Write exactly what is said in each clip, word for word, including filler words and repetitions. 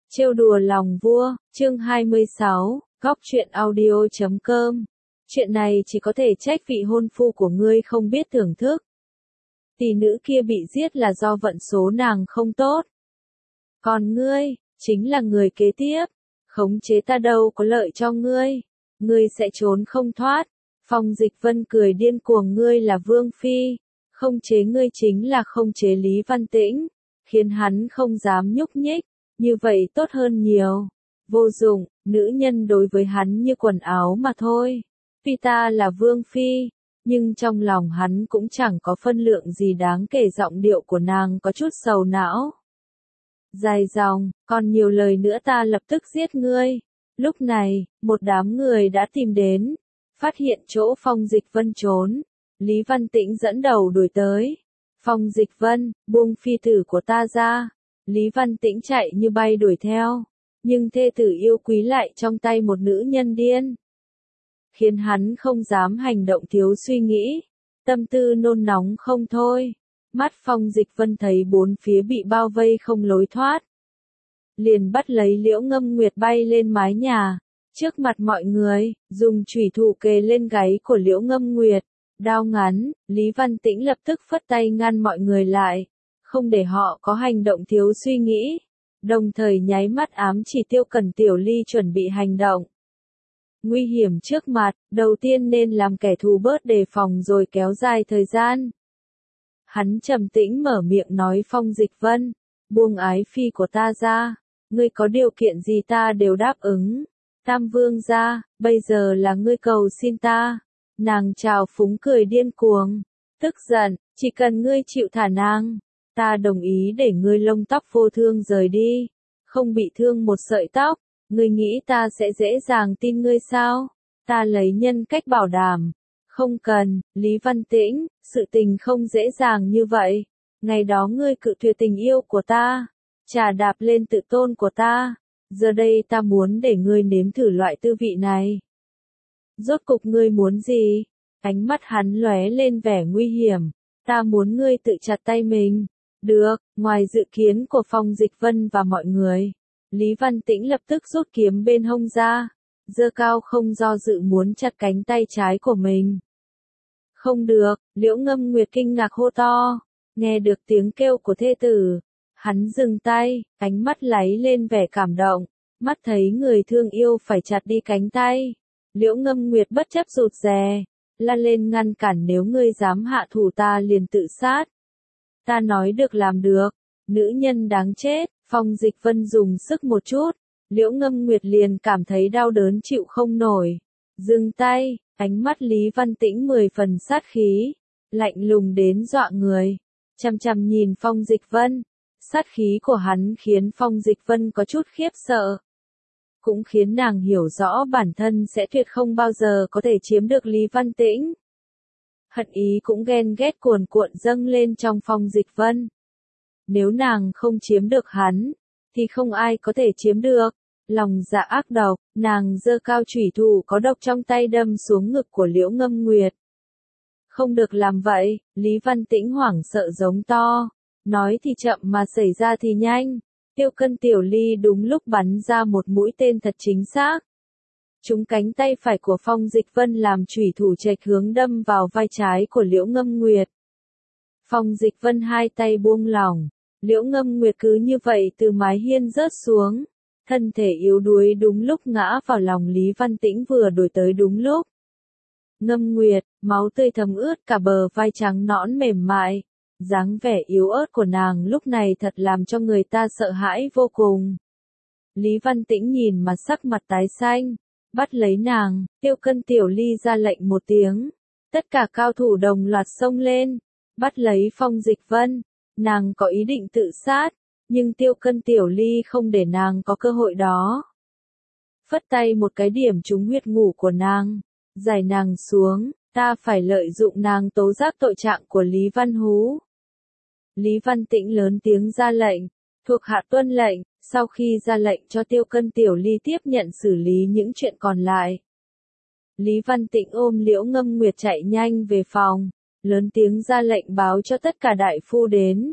Trêu đùa lòng vua, chương hai mươi sáu, góc truyện audio chấm com. Chuyện này chỉ có thể trách vị hôn phu của ngươi không biết thưởng thức. Tỷ nữ kia bị giết là do vận số nàng không tốt. Còn ngươi, chính là người kế tiếp. Khống chế ta đâu có lợi cho ngươi. Ngươi sẽ trốn không thoát. Phong Dịch Vân cười điên cuồng, ngươi là vương phi. Không chế ngươi chính là không chế Lý Văn Tĩnh. Khiến hắn không dám nhúc nhích. Như vậy tốt hơn nhiều. Vô dụng, nữ nhân đối với hắn như quần áo mà thôi. Tuy ta là vương phi, nhưng trong lòng hắn cũng chẳng có phân lượng gì đáng kể. Giọng điệu của nàng có chút sầu não. Dài dòng, còn nhiều lời nữa ta lập tức giết ngươi. Lúc này, một đám người đã tìm đến. Phát hiện chỗ Phong Dịch Vân trốn. Lý Văn Tĩnh dẫn đầu đuổi tới. Phong Dịch Vân, buông phi tử của ta ra. Lý Văn Tĩnh chạy như bay đuổi theo, nhưng thê tử yêu quý lại trong tay một nữ nhân điên. Khiến hắn không dám hành động thiếu suy nghĩ, tâm tư nôn nóng không thôi. Mắt Phong Dịch Vân thấy bốn phía bị bao vây không lối thoát. Liền bắt lấy Liễu Ngâm Nguyệt bay lên mái nhà, trước mặt mọi người, dùng chủy thủ kề lên gáy của Liễu Ngâm Nguyệt. Đao ngắn, Lý Văn Tĩnh lập tức phất tay ngăn mọi người lại. Không để họ có hành động thiếu suy nghĩ, đồng thời nháy mắt ám chỉ Tiêu Cần Tiểu Ly chuẩn bị hành động. Nguy hiểm trước mặt, đầu tiên nên làm kẻ thù bớt đề phòng rồi kéo dài thời gian. Hắn trầm tĩnh mở miệng nói, Phong Dịch Vân, buông ái phi của ta ra, ngươi có điều kiện gì ta đều đáp ứng. Tam Vương gia, bây giờ là ngươi cầu xin ta. Nàng trào phúng cười điên cuồng, tức giận, chỉ cần ngươi chịu thả nàng. Ta đồng ý để ngươi lông tóc vô thương rời đi, không bị thương một sợi tóc. Ngươi nghĩ ta sẽ dễ dàng tin ngươi sao? Ta lấy nhân cách bảo đảm. Không cần, Lý Văn Tĩnh, sự tình không dễ dàng như vậy. Ngày đó ngươi cự tuyệt tình yêu của ta, chà đạp lên tự tôn của ta. Giờ đây ta muốn để ngươi nếm thử loại tư vị này. Rốt cục ngươi muốn gì? Ánh mắt hắn lóe lên vẻ nguy hiểm. Ta muốn ngươi tự chặt tay mình. Được, ngoài dự kiến của Phong Dịch Vân và mọi người, Lý Văn Tĩnh lập tức rút kiếm bên hông ra, giơ cao không do dự muốn chặt cánh tay trái của mình. Không được, Liễu Ngâm Nguyệt kinh ngạc hô to, nghe được tiếng kêu của thê tử, hắn dừng tay, ánh mắt láy lên vẻ cảm động, mắt thấy người thương yêu phải chặt đi cánh tay. Liễu Ngâm Nguyệt bất chấp rụt rè, la lên ngăn cản, nếu ngươi dám hạ thủ ta liền tự sát. Ta nói được làm được, nữ nhân đáng chết. Phong Dịch Vân dùng sức một chút, Liễu Ngâm Nguyệt liền cảm thấy đau đớn chịu không nổi. Dừng tay, ánh mắt Lý Văn Tĩnh mười phần sát khí, lạnh lùng đến dọa người, chằm chằm nhìn Phong Dịch Vân. Sát khí của hắn khiến Phong Dịch Vân có chút khiếp sợ, cũng khiến nàng hiểu rõ bản thân sẽ tuyệt không bao giờ có thể chiếm được Lý Văn Tĩnh. Hận ý cũng ghen ghét cuồn cuộn dâng lên trong Phong Dịch Vân. Nếu nàng không chiếm được hắn, thì không ai có thể chiếm được. Lòng dạ ác độc, nàng giơ cao chủy thủ có độc trong tay đâm xuống ngực của Liễu Ngâm Nguyệt. Không được làm vậy, Lý Văn Tĩnh hoảng sợ giống to. Nói thì chậm mà xảy ra thì nhanh. Tiêu Cân Tiểu Ly đúng lúc bắn ra một mũi tên thật chính xác. Trúng cánh tay phải của Phong Dịch Vân làm chủy thủ chệch hướng đâm vào vai trái của Liễu Ngâm Nguyệt. Phong Dịch Vân hai tay buông lỏng, Liễu Ngâm Nguyệt cứ như vậy từ mái hiên rớt xuống, thân thể yếu đuối đúng lúc ngã vào lòng Lý Văn Tĩnh vừa đuổi tới đúng lúc. Ngâm Nguyệt, máu tươi thấm ướt cả bờ vai trắng nõn mềm mại, dáng vẻ yếu ớt của nàng lúc này thật làm cho người ta sợ hãi vô cùng. Lý Văn Tĩnh nhìn mà sắc mặt tái xanh, bắt lấy nàng. Tiêu Cân Tiểu Ly ra lệnh một tiếng, tất cả cao thủ đồng loạt xông lên, bắt lấy Phong Dịch Vân. Nàng có ý định tự sát, nhưng Tiêu Cân Tiểu Ly không để nàng có cơ hội đó. Phất tay một cái điểm trúng huyệt ngủ của nàng, giải nàng xuống, ta phải lợi dụng nàng tố giác tội trạng của Lý Văn Hú. Lý Văn Tĩnh lớn tiếng ra lệnh, thuộc hạ tuân lệnh. Sau khi ra lệnh cho Tiêu Cân Tiểu Ly tiếp nhận xử lý những chuyện còn lại, Lý Văn Tĩnh ôm Liễu Ngâm Nguyệt chạy nhanh về phòng, lớn tiếng ra lệnh báo cho tất cả đại phu đến.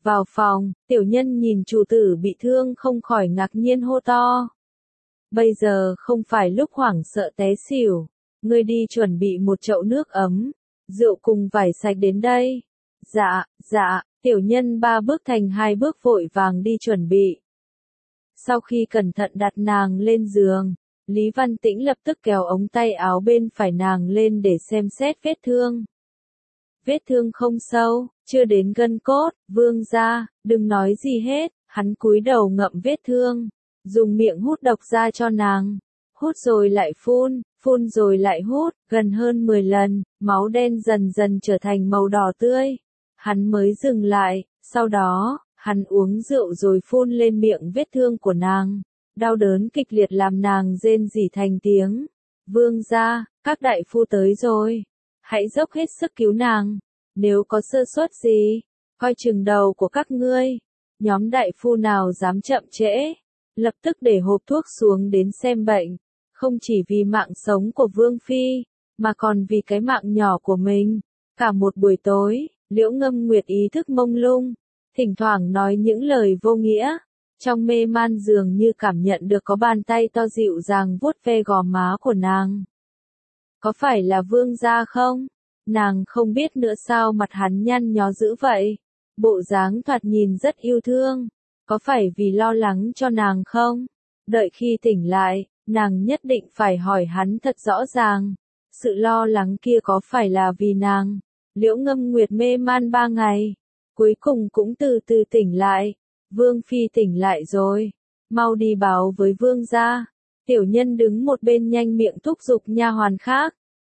Vào phòng, tiểu nhân nhìn chủ tử bị thương không khỏi ngạc nhiên hô to. Bây giờ không phải lúc hoảng sợ té xỉu. Ngươi đi chuẩn bị một chậu nước ấm, rượu cùng vải sạch đến đây. Dạ, dạ, tiểu nhân ba bước thành hai bước vội vàng đi chuẩn bị. Sau khi cẩn thận đặt nàng lên giường, Lý Văn Tĩnh lập tức kéo ống tay áo bên phải nàng lên để xem xét vết thương. Vết thương không sâu, chưa đến gân cốt, vương gia, đừng nói gì hết, hắn cúi đầu ngậm vết thương, dùng miệng hút độc ra cho nàng. Hút rồi lại phun, phun rồi lại hút, gần hơn mười lần, máu đen dần dần trở thành màu đỏ tươi. Hắn mới dừng lại, sau đó, hắn uống rượu rồi phun lên miệng vết thương của nàng. Đau đớn kịch liệt làm nàng rên rỉ thành tiếng. Vương gia, các đại phu tới rồi. Hãy dốc hết sức cứu nàng. Nếu có sơ suất gì, coi chừng đầu của các ngươi. Nhóm đại phu nào dám chậm trễ, lập tức để hộp thuốc xuống đến xem bệnh. Không chỉ vì mạng sống của Vương Phi, mà còn vì cái mạng nhỏ của mình. Cả một buổi tối, Liễu Ngâm Nguyệt ý thức mông lung, thỉnh thoảng nói những lời vô nghĩa. Trong mê man dường như cảm nhận được có bàn tay to dịu dàng vuốt ve gò má của nàng. Có phải là vương gia không? Nàng không biết nữa sao mặt hắn nhăn nhó dữ vậy. Bộ dáng thoạt nhìn rất yêu thương. Có phải vì lo lắng cho nàng không? Đợi khi tỉnh lại, nàng nhất định phải hỏi hắn thật rõ ràng. Sự lo lắng kia có phải là vì nàng? Liễu Ngâm Nguyệt mê man ba ngày, cuối cùng cũng từ từ tỉnh lại. Vương Phi tỉnh lại rồi, mau đi báo với vương gia. Tiểu nhân đứng một bên nhanh miệng thúc giục nha hoàn khác.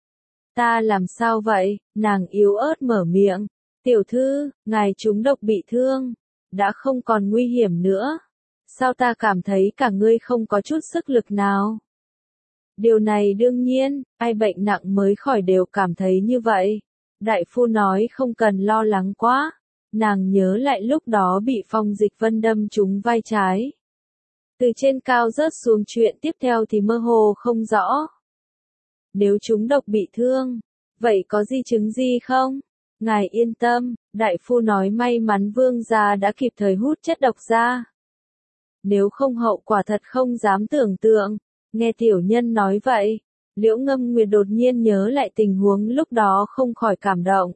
Ta làm sao vậy? Nàng yếu ớt mở miệng. Tiểu thư, ngài trúng độc bị thương, đã không còn nguy hiểm nữa. Sao ta cảm thấy cả ngươi không có chút sức lực nào? Điều này đương nhiên, ai bệnh nặng mới khỏi đều cảm thấy như vậy. Đại phu nói không cần lo lắng quá. Nàng nhớ lại lúc đó bị Phong Dịch Vân đâm trúng vai trái. Từ trên cao rớt xuống chuyện tiếp theo thì mơ hồ không rõ. Nếu trúng độc bị thương, vậy có di chứng gì không? Ngài yên tâm, đại phu nói may mắn vương gia đã kịp thời hút chất độc ra. Nếu không hậu quả thật không dám tưởng tượng. Nghe tiểu nhân nói vậy, Liễu Ngâm Nguyệt đột nhiên nhớ lại tình huống lúc đó không khỏi cảm động.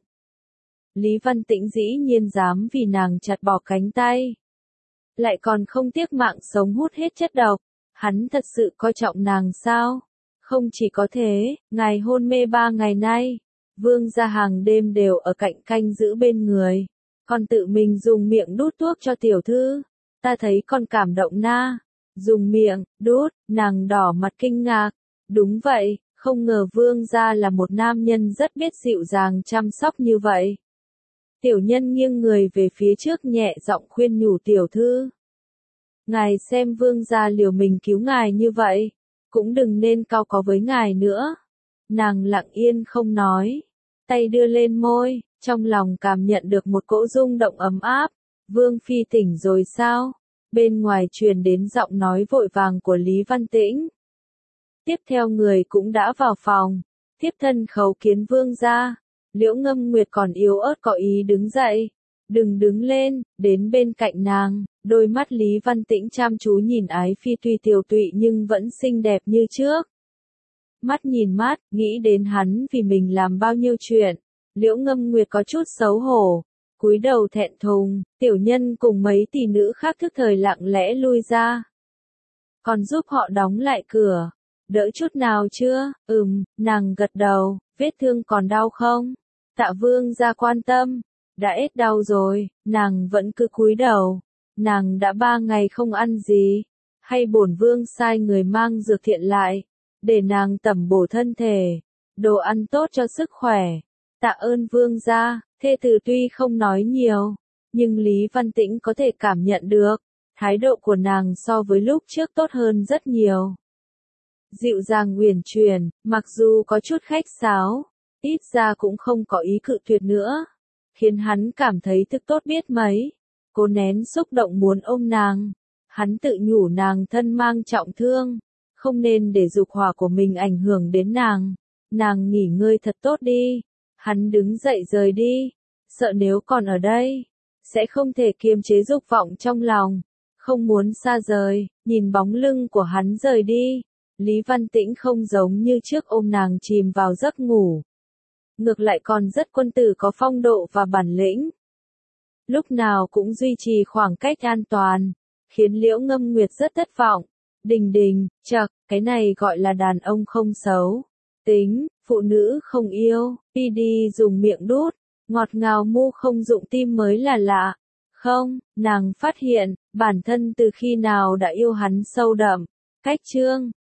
Lý Văn Tĩnh dĩ nhiên dám vì nàng chặt bỏ cánh tay. Lại còn không tiếc mạng sống hút hết chất độc. Hắn thật sự coi trọng nàng sao? Không chỉ có thế, ngài hôn mê ba ngày nay, vương gia hàng đêm đều ở cạnh canh giữ bên người. Còn tự mình dùng miệng đút thuốc cho tiểu thư. Ta thấy con cảm động na. Dùng miệng, đút, nàng đỏ mặt kinh ngạc. Đúng vậy, không ngờ vương gia là một nam nhân rất biết dịu dàng chăm sóc như vậy. Tiểu nhân nghiêng người về phía trước nhẹ giọng khuyên nhủ tiểu thư. Ngài xem vương gia liều mình cứu ngài như vậy, cũng đừng nên cau có với ngài nữa. Nàng lặng yên không nói, tay đưa lên môi, trong lòng cảm nhận được một cỗ rung động ấm áp. Vương Phi tỉnh rồi sao? Bên ngoài truyền đến giọng nói vội vàng của Lý Văn Tĩnh. Tiếp theo người cũng đã vào phòng, tiếp thân khấu kiến vương gia. Liễu Ngâm Nguyệt còn yếu ớt có ý đứng dậy. Đừng đứng lên, đến bên cạnh nàng, đôi mắt Lý Văn Tĩnh chăm chú nhìn Ái Phi tuy tiều tụy nhưng vẫn xinh đẹp như trước. Mắt nhìn mắt, nghĩ đến hắn vì mình làm bao nhiêu chuyện. Liễu Ngâm Nguyệt có chút xấu hổ, cúi đầu thẹn thùng, tiểu nhân cùng mấy tỷ nữ khác thức thời lặng lẽ lui ra. Còn giúp họ đóng lại cửa. Đỡ chút nào chưa? Ừm, nàng gật đầu, vết thương còn đau không? Tạ vương gia quan tâm. Đã hết đau rồi, nàng vẫn cứ cúi đầu. Nàng đã ba ngày không ăn gì. Hay bổn vương sai người mang dược thiện lại, để nàng tẩm bổ thân thể. Đồ ăn tốt cho sức khỏe. Tạ ơn vương gia. Thê tử tuy không nói nhiều, nhưng Lý Văn Tĩnh có thể cảm nhận được. Thái độ của nàng so với lúc trước tốt hơn rất nhiều. Dịu dàng uyển chuyển, mặc dù có chút khách sáo, ít ra cũng không có ý cự tuyệt nữa, khiến hắn cảm thấy thực tốt biết mấy. Cố nén xúc động muốn ôm nàng, hắn tự nhủ nàng thân mang trọng thương, không nên để dục hỏa của mình ảnh hưởng đến nàng. Nàng nghỉ ngơi thật tốt đi. Hắn đứng dậy rời đi, sợ nếu còn ở đây, sẽ không thể kiềm chế dục vọng trong lòng, không muốn xa rời, nhìn bóng lưng của hắn rời đi. Lý Văn Tĩnh không giống như trước ôm nàng chìm vào giấc ngủ. Ngược lại còn rất quân tử có phong độ và bản lĩnh. Lúc nào cũng duy trì khoảng cách an toàn, khiến Liễu Ngâm Nguyệt rất thất vọng. Đình đình, chậc, cái này gọi là đàn ông không xấu. Tính, phụ nữ không yêu, đi đi dùng miệng đút, ngọt ngào mu không dụng tim mới là lạ. Không, nàng phát hiện, bản thân từ khi nào đã yêu hắn sâu đậm. Cách chương